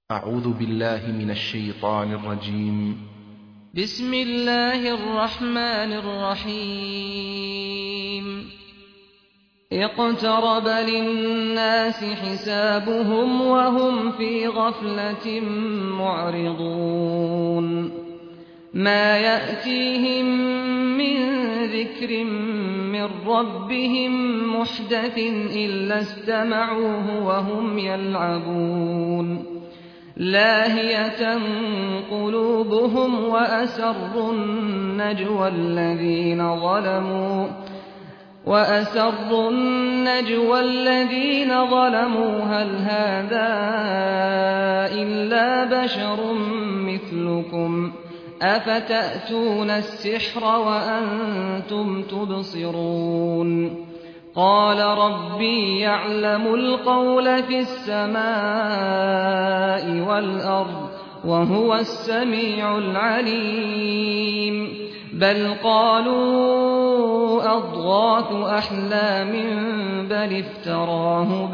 أعوذ بالله من الشيطان الرجيم. بسم الله الرحمن الرحيم. اقترب للناس حسابهم وهم في غفلة معرضون. ما يأتيهم من ذكر من ربهم محدث إلا استمعوه وهم يلعبون. لاهية قلوبهم وأسروا النجوى الذين ظلموا هل هذا إلا بشر مثلكم أفتأتون السحر وأنتم تبصرون. قال ربي يعلم القول في السماء والأرض وهو السميع العليم. بل قالوا أضغاث أحلام بل افتراه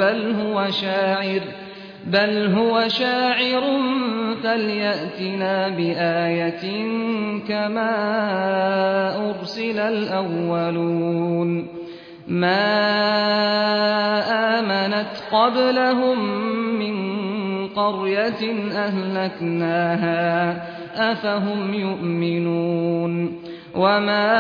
بل هو شاعر فليأتنا بآية كما أرسل الأولون. ما آمنت قبلهم من قرية أهلكناها أفهم يؤمنون. وما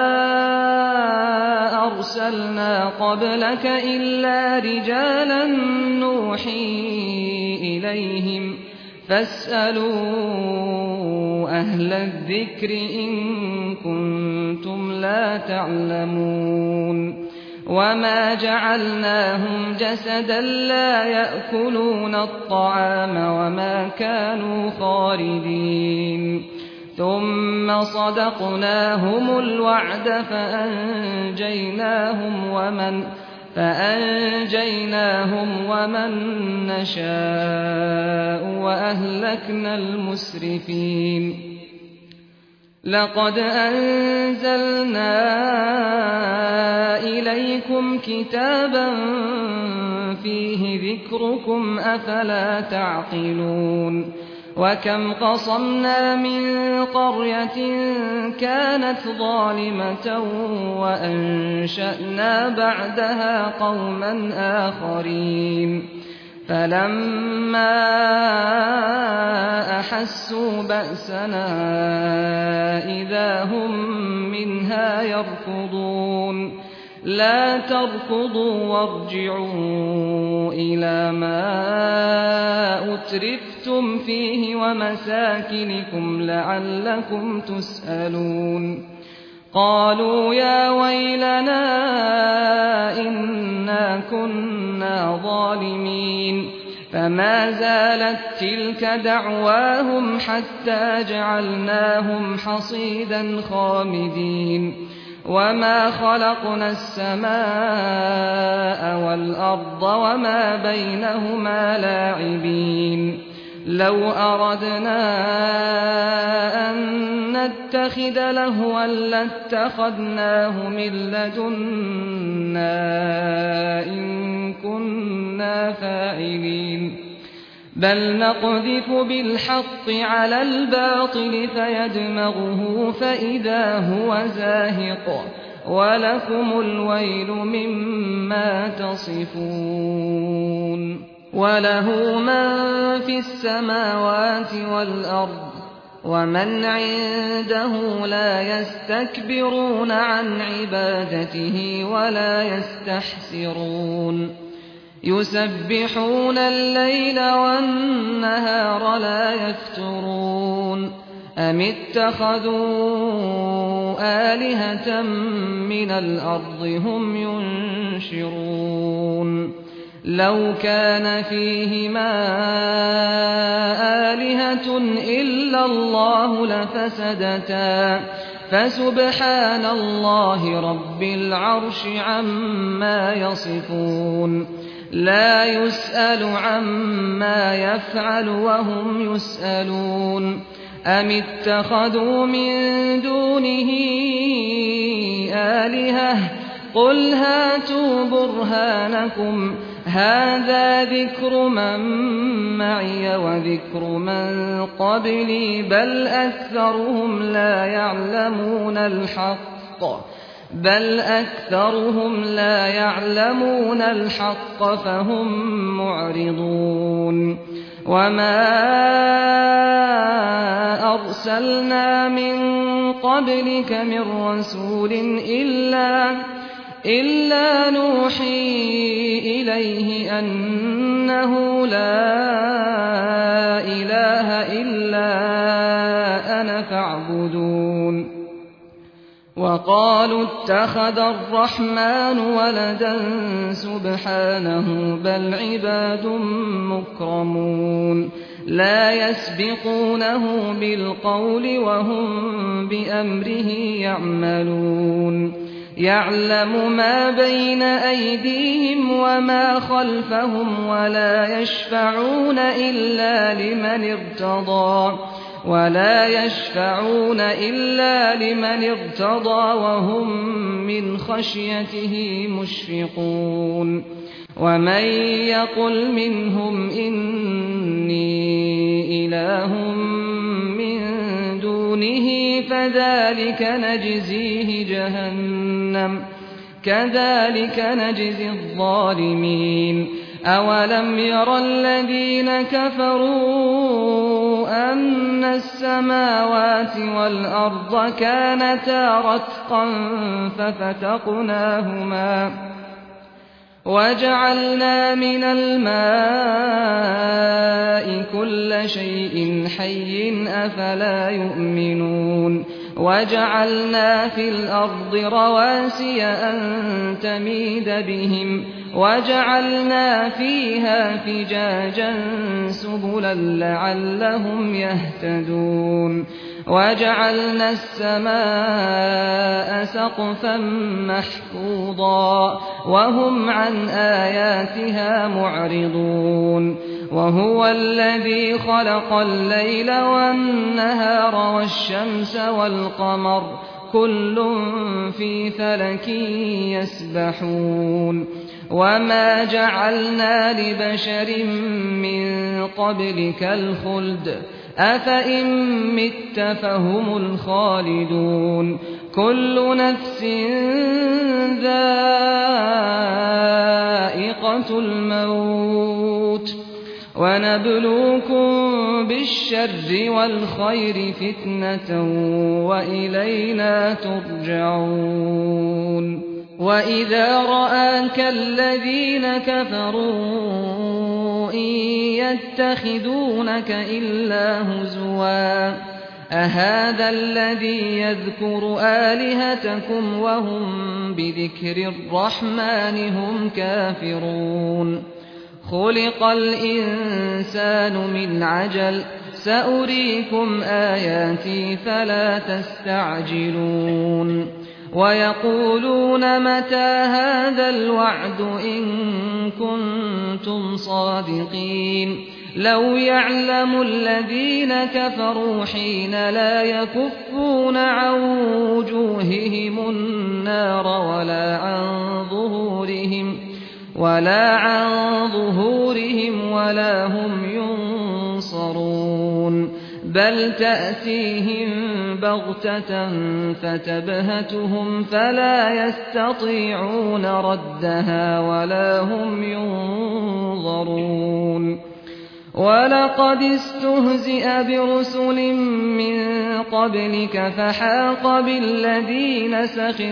أرسلنا قبلك إلا رجالا نوحي إليهم فاسألوا أهل الذكر إن كنتم لا تعلمون. وما جعلناهم جسدا لا يأكلون الطعام وما كانوا خالدين. ثم صدقناهم الوعد فأنجيناهم ومن نشاء وأهلكنا المسرفين. لقد أنزلنا إليكم كتابا فيه ذكركم أفلا تعقلون. وكم قصمنا من قرية كانت ظالمة وأنشأنا بعدها قوما آخرين. فلما أحسوا بأسنا إذا هم منها يركضون. لا تركضوا وارجعوا إلى ما أترفتم فيه ومساكنكم لعلكم تسألون. قالوا يا ويلنا إنا كنا ظالمين. فما زالت تلك دعواهم حتى جعلناهم حصيدا خامدين. وما خلقنا السماء والأرض وما بينهما لاعبين. لو أردنا أن نتخذ لهوا لاتخذناه من لدنا إن كنا فاعلين. بل نقذف بالحق على الباطل فيدمغه فإذا هو زاهق ولكم الويل مما تصفون. وله من في السماوات والأرض ومن عنده لا يستكبرون عن عبادته ولا يستحسرون. يسبحون الليل والنهار لا يفترون. أم اتخذوا آلهة من الأرض هم ينشرون. لو كان فيهما آلهة إلا الله لفسدتا فسبحان الله رب العرش عما يصفون. لا يسأل عما يفعل وهم يسألون. أم اتخذوا من دونه آلهة قل هاتوا برهانكم هذا ذكر من معي وذكر من قبلي بل أكثرهم لا يعلمون الحق فهم معرضون وما أرسلنا من قبلك من رسول إلا نوحي إليه أنه لا إله إلا أنا فاعبدون وقالوا اتخذ الرحمن ولدا سبحانه بل عباد مكرمون لا يسبقونه بالقول وهم بأمره يعملون يعلم ما بين أيديهم وما خلفهم ولا يشفعون إلا لمن ارتضى وهم من خشيته مشفقون ومن يقل منهم إني إله من دونه فذلك نجزيه جهنم كذلك نجزي الظالمين أولم ير الذين كفروا أن السماوات والأرض كانتا رتقا ففتقناهما وجعلنا من الماء كل شيء حي أفلا يؤمنون وجعلنا في الأرض رواسي أن تميد بهم وجعلنا فيها فجاجا سبلا لعلهم يهتدون وجعلنا السماء سقفا محفوظا وهم عن آياتها معرضون وهو الذي خلق الليل والنهار والشمس والقمر كل في فلك يسبحون وما جعلنا لبشر من قبلك الخلد أفإن مت فهم الخالدون كل نفس ذائقة الموت ونبلوكم بالشر والخير فتنة وإلينا ترجعون وإذا رآك الذين كفروا إن يتخذونك إلا هزوا أهذا الذي يذكر آلهتكم وهم بذكر الرحمن هم كافرون خلق الإنسان من عجل سأريكم آياتي فلا تستعجلون ويقولون متى هذا الوعد إن كنتم صادقين لو يعلم الذين كفروا حين لا يكفون عن وجوههم النار ولا عن ظهورهم ولا هم ينصرون بل تأتيهم بغتة فتبهتهم فلا يستطيعون ردها ولا هم ينظرون ولقد استهزئ برسل من قبلك فحاق بالذين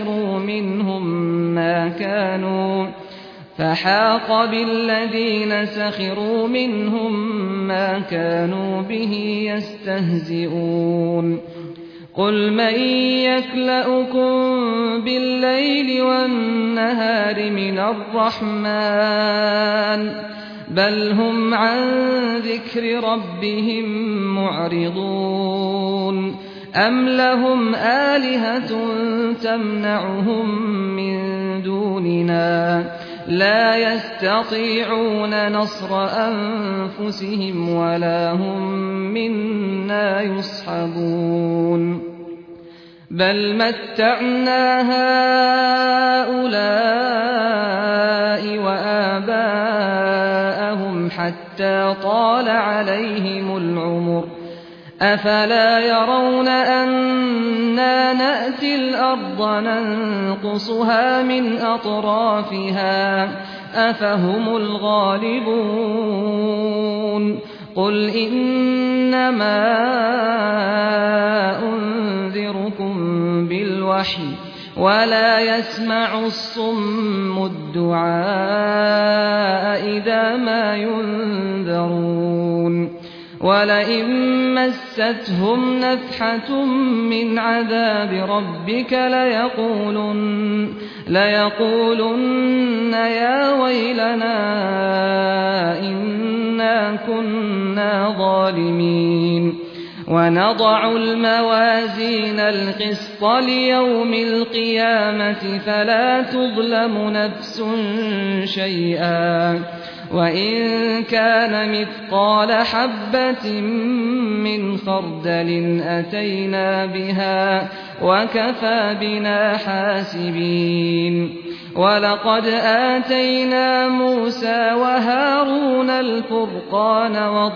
سخروا منهم ما كانوا به يستهزئون قل من يكلؤكم بالليل والنهار من الرحمن بل هم عن ذكر ربهم معرضون أم لهم آلهة تمنعهم من دوننا لا يستطيعون نصر أنفسهم ولا هم منا يصحبون بل متعنا هؤلاء وآباءهم حتى طال عليهم العمر أفلا يرون أنا نأتي الأرض ننقصها من أطرافها أفهم الغالبون قل إنما أنذركم بالوحي ولا يسمع الصم الدعاء إذا ما ينذرون ولئن مستهم نفحة من عذاب ربك ليقولن يا ويلنا إنا كنا ظالمين ونضع الموازين القسط ليوم القيامة فلا تظلم نفس شيئا وإن كان مثقال حبة من خردل أتينا بها وكفى بنا حاسبين ولقد آتينا موسى وهارون الفرقان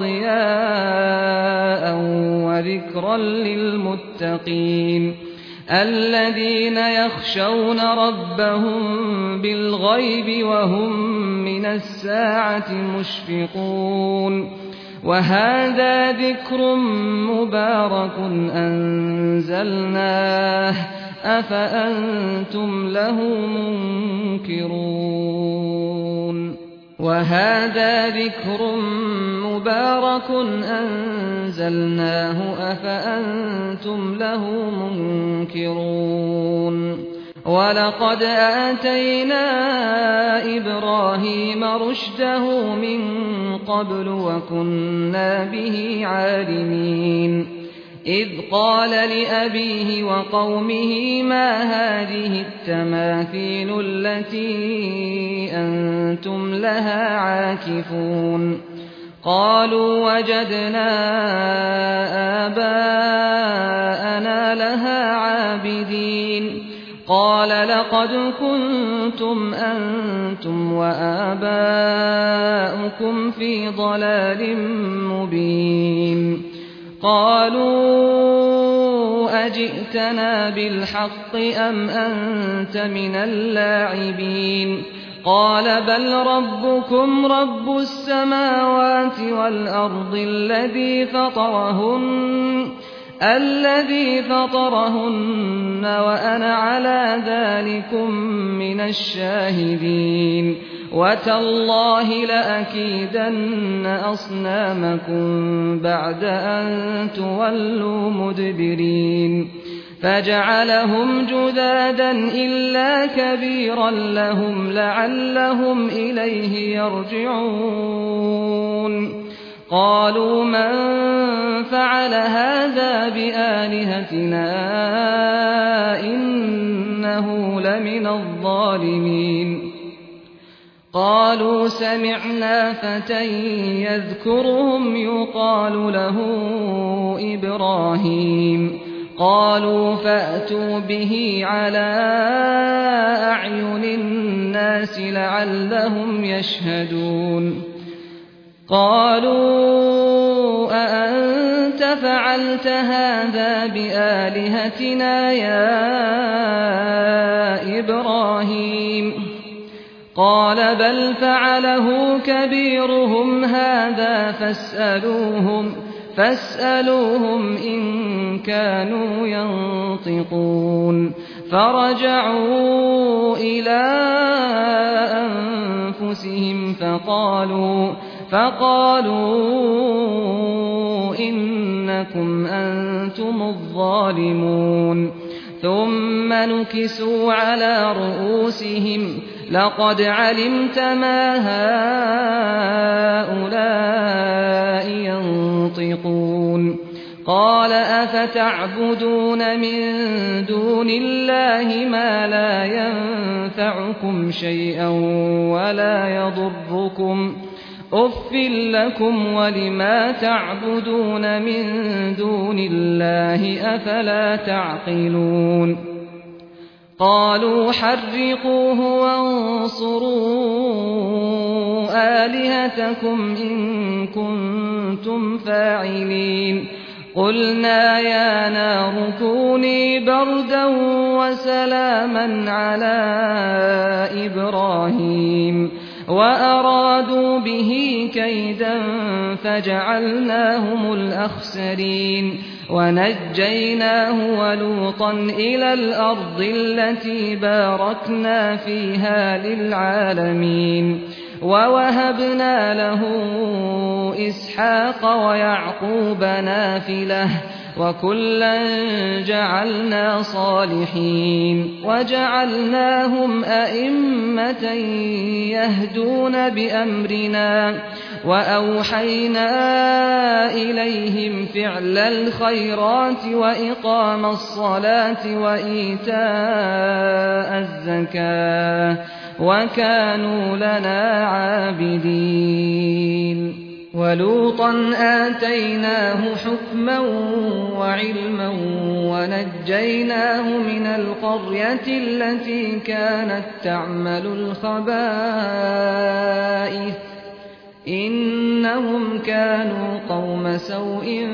وضياء وذكرا للمتقين الذين يخشون ربهم بالغيب وهم من الساعة مشفقون وهذا ذكر مبارك أنزلناه أفأنتم له منكرون وهذا ذكر مبارك أنزلناه أفأنتم له منكرون ولقد آتينا إبراهيم رشده من قبل وكنا به عالمين إذ قال لأبيه وقومه ما هذه التماثيل التي أنتم لها عاكفون قالوا وجدنا آباءنا لها عابدين قال لقد كنتم أنتم وآباؤكم في ضلال مبين قالوا أجئتنا بالحق أم أنت من اللاعبين قال بل ربكم رب السماوات والأرض الذي فطرهن وأنا على ذلكم من الشاهدين وتالله لأكيدن أصنامكم بعد أن تولوا مدبرين فجعلهم جذاذا إلا كبيرا لهم لعلهم إليه يرجعون قالوا من فعل هذا بآلهتنا إنه لمن الظالمين قالوا سمعنا فتى يذكرهم يقال له إبراهيم قالوا فأتوا به على أعين الناس لعلهم يشهدون قالوا أأنت فعلت هذا بآلهتنا يا إبراهيم قال بل فعله كبيرهم هذا فاسألوهم إن كانوا ينطقون فرجعوا إلى أنفسهم فقالوا إنكم أنتم الظالمون ثم نكسوا على رؤوسهم لقد علمت ما هؤلاء ينطقون قال أفتعبدون من دون الله ما لا ينفعكم شيئا أف لكم ولما تعبدون من دون الله أفلا تعقلون قالوا حرقوه وانصروا آلهتكم إن كنتم فاعلين قلنا يا نار كوني بردا وسلاما على إبراهيم وأرادوا به كيدا فجعلناهم الأخسرين ونجيناه ولوطا إلى الأرض التي باركنا فيها للعالمين ووهبنا له إسحاق ويعقوب نافلة وكلا جعلنا صالحين وجعلناهم أئمة يهدون بأمرنا وأوحينا إليهم فعل الخيرات وإقام الصلاة وإيتاء الزكاة وكانوا لنا عابدين ولوطا آتيناه حكما وعلما ونجيناه من القرية التي كانت تعمل الخبائث إنهم كانوا قوم سوء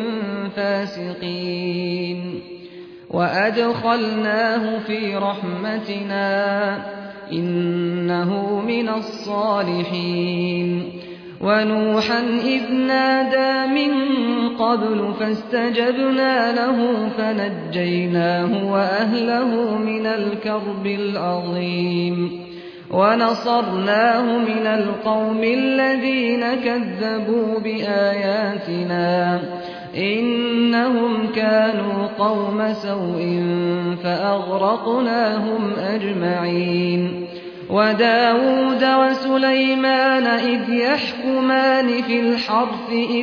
فاسقين وأدخلناه في رحمتنا إنه من الصالحين ونوحا إذ نادى من قبل فاستجبنا له فنجيناه وأهله من الكرب العظيم ونصرناه من القوم الذين كذبوا بآياتنا إنهم كانوا قوم سوء فأغرقناهم أجمعين وداود وسليمان إذ يحكمان في الحرث إذ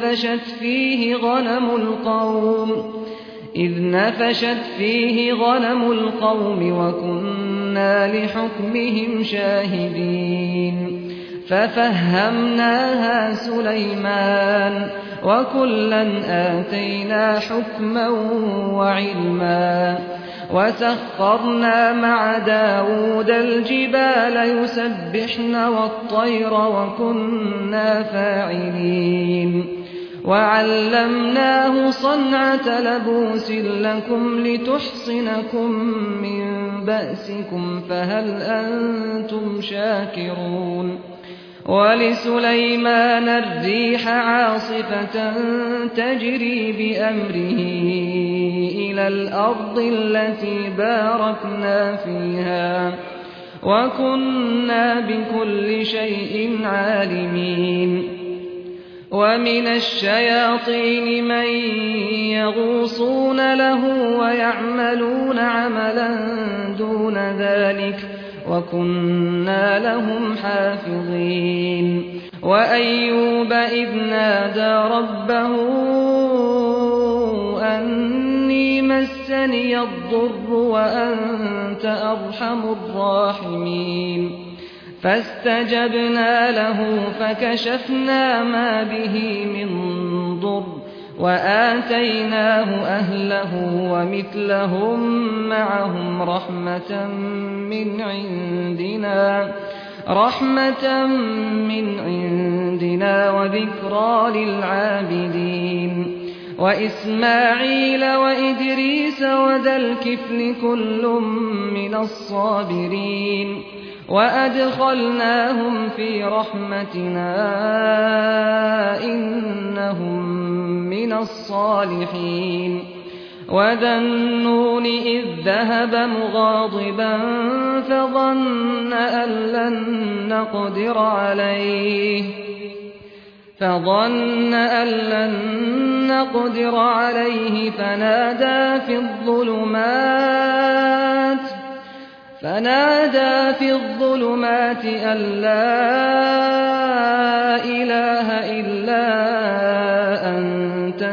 نفشت فيه غنم القوم وكنا لحكمهم شاهدين ففهمناها سليمان وكلا آتينا حكما وعلما وسخرنا مع داود الجبال يسبحن والطير وكنا فاعلين وعلمناه صنعة لبوس لكم لتحصنكم من بأسكم فهل أنتم شاكرون ولسليمان الريح عاصفة تجري بأمره إلى الأرض التي باركنا فيها وكنا بكل شيء عالمين ومن الشياطين من يغوصون له ويعملون عملا دون ذلك وكنا لهم حافظين وأيوب إذ نادى ربه أني مسني الضر وأنت أرحم الراحمين فاستجبنا له فكشفنا ما به من ضر وآتيناه أهله ومثلهم معهم رحمة من عندنا وذكرى للعابدين وإسماعيل وإدريس وذا الكفل كل من الصابرين وأدخلناهم في رحمتنا إنهم من الصالحين وذا النون إذ ذهب مغاضبا فظن أن لن نقدر عليه فنادى في الظلمات أن لا إله إلا أنت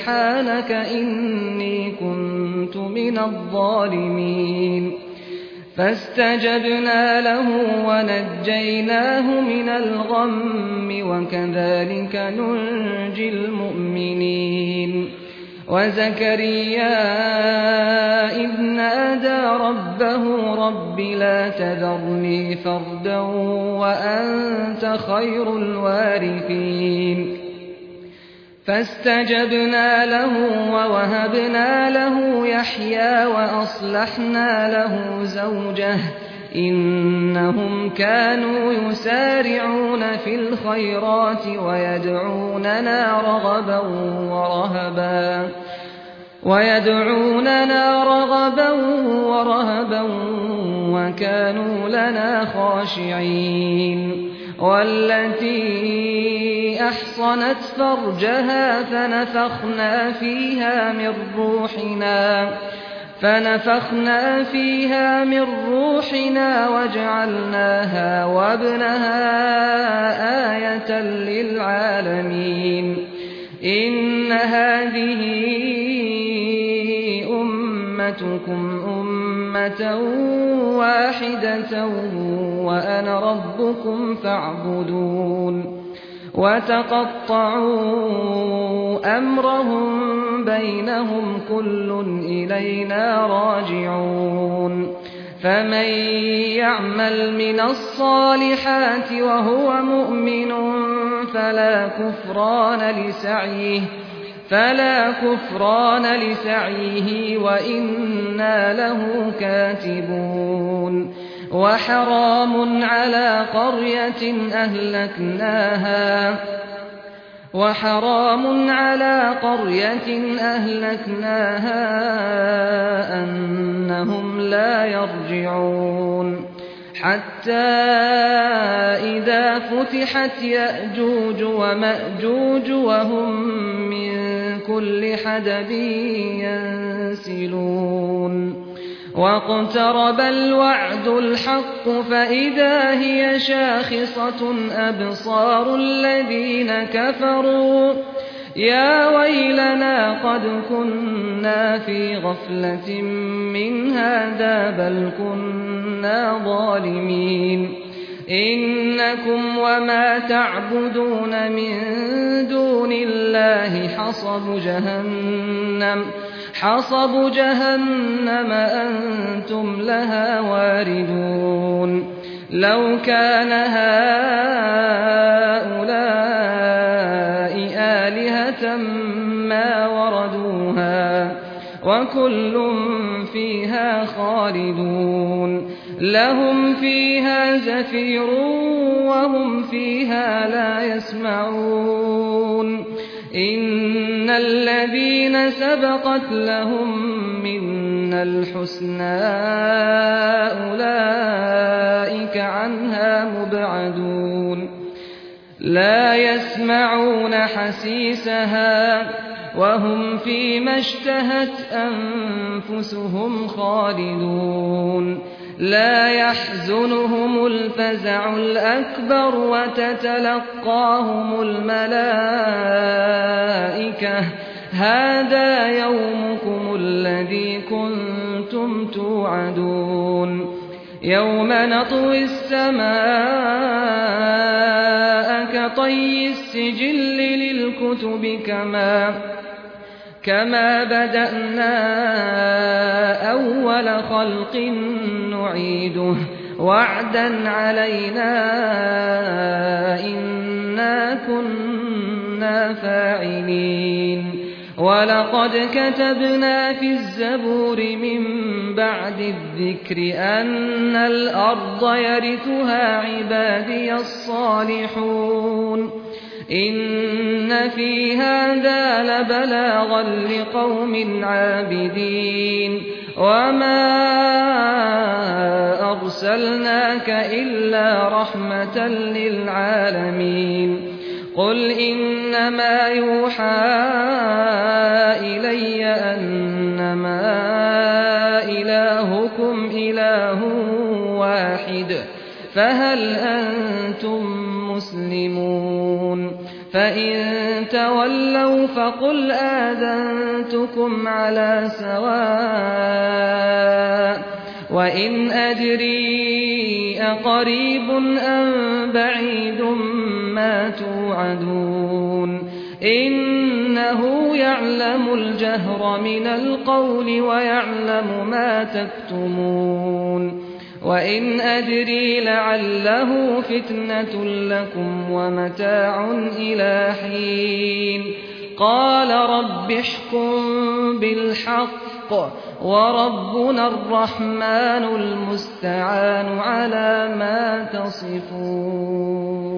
سبحانك إني كنت من الظالمين فاستجبنا له ونجيناه من الغم وكذلك ننجي المؤمنين وزكريا إذ نادى ربه رب لا تذرني فردا وأنت خير الوارثين فاستجبنا له ووهبنا له يحيى وأصلحنا له زوجه إنهم كانوا يسارعون في الخيرات ويدعوننا رغبا ورهبا وكانوا لنا خاشعين والتي أحصنت فرجها فنفخنا فيها من روحنا وجعلناها وابنها آية للعالمين إن هذه أمتكم أمة واحدة وأنا ربكم فاعبدون وتقطعوا أمرهم بينهم كل إلينا راجعون فمن يعمل من الصالحات وهو مؤمن فلا كفران لسعيه وإنا له كاتبون وحرام على قرية أهلكناها أنهم لا يرجعون حتى إذا فتحت يأجوج ومأجوج وهم من كل حدب ينسلون واقترب الوعد الحق فإذا هي شاخصة أبصار الذين كفروا يا ويلنا قد كنا في غفلة من هذا بل كنا ظالمين إنكم وما تعبدون من دون الله حصب جهنم أنتم لها واردون لو كان هؤلاء آلهة ما وردوها وكل فيها خالدون لهم فيها زفير وهم فيها لا يسمعون إن الذين سبقت لهم منا الحسنى أولئك عنها مبعدون لا يسمعون حسيسها وهم فيما اشتهت أنفسهم خالدون لا يحزنهم الفزع الأكبر وتتلقاهم الملائكة هذا يومكم الذي كنتم توعدون يوم نطوي السماء كطي السجل للكتب كما بدأنا أول خلق نعيده وعدا علينا إنا كنا فاعلين ولقد كتبنا في الزبور من بعد الذكر أن الأرض يرثها عبادي الصالحون إن في هذا لبلاغا لقوم عابدين وما أرسلناك إلا رحمة للعالمين قل إنما يوحى إلي أنما إلهكم إله واحد فهل أنتم مسلمون فإن تولوا فقل آذنتكم على سواء وإن أدري أقريب أم بعيد ما توعدون إنه يعلم الجهر من القول ويعلم ما تكتمون وإن أدري لعله فتنة لكم ومتاع إلى حين قال رب احكم بالحق وربنا الرحمن المستعان على ما تصفون